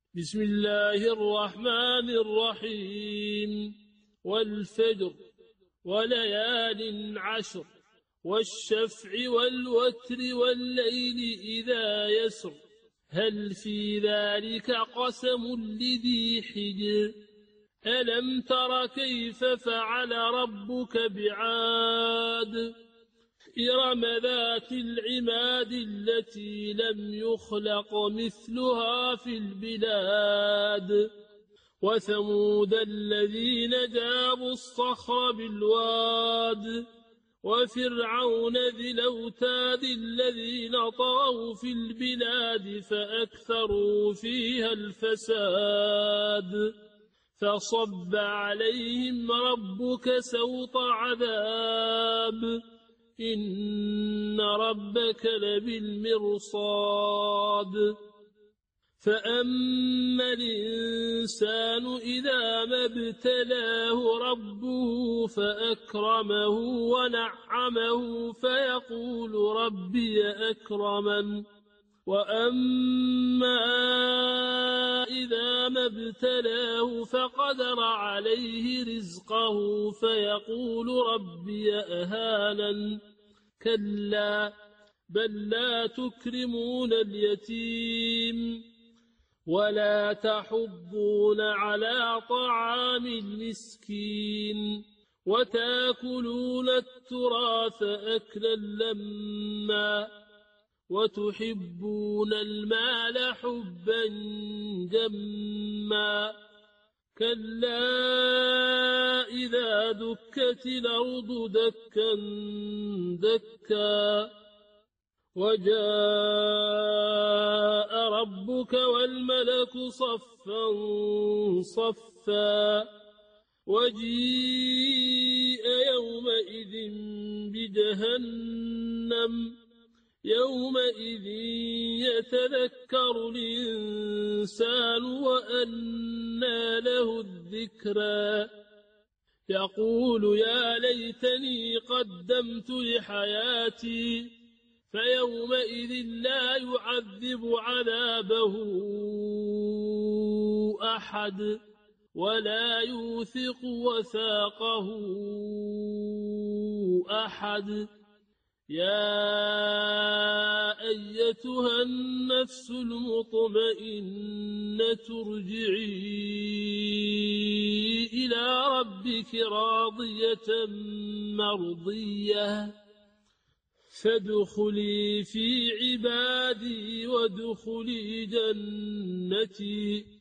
بسم الله الرحمن الرحيم والفجر وليال عشر والشفع والوتر والليل إذا يسر هل في ذلك قسم لذي حجر ألم تر كيف فعل ربك بعاد إرم ذات العماد التي لم يخلق مثلها في البلاد وثمود الذين جابوا الصخر بالواد وفرعون ذي الأوتاد الذين طغوا في البلاد فأكثروا فيها الفساد فصب عليهم ربك سوط عذاب إن ربك لبالمرصاد فأما الإنسان إذا ما ابتلاه ربه فأكرمه ونعمه فيقول ربي أكرمن وأما إذا ما ابتلاه فقدر عليه رزقه فيقول ربي أهانن كلا بل لا تكرمون اليتيم ولا تحضون على طعام المسكين وتاكلون التراث أكلا لما وتحبون المال حبا جما كلا إذا دكت الأرض دكا دكا وجاء ربك والملك صفا صفا وجيء يومئذ بجهنم يومئذ يتذكر الإنسان وأنى له الذكرى يقول يا ليتني قدمت لحياتي فيومئذ لا يعذب عذابه أحد ولا يوثق وثاقه أحد يا أيتها النفس المطمئنة ارجعي إلى ربك راضية مرضية فادخلي في عبادي وادخلي جنتي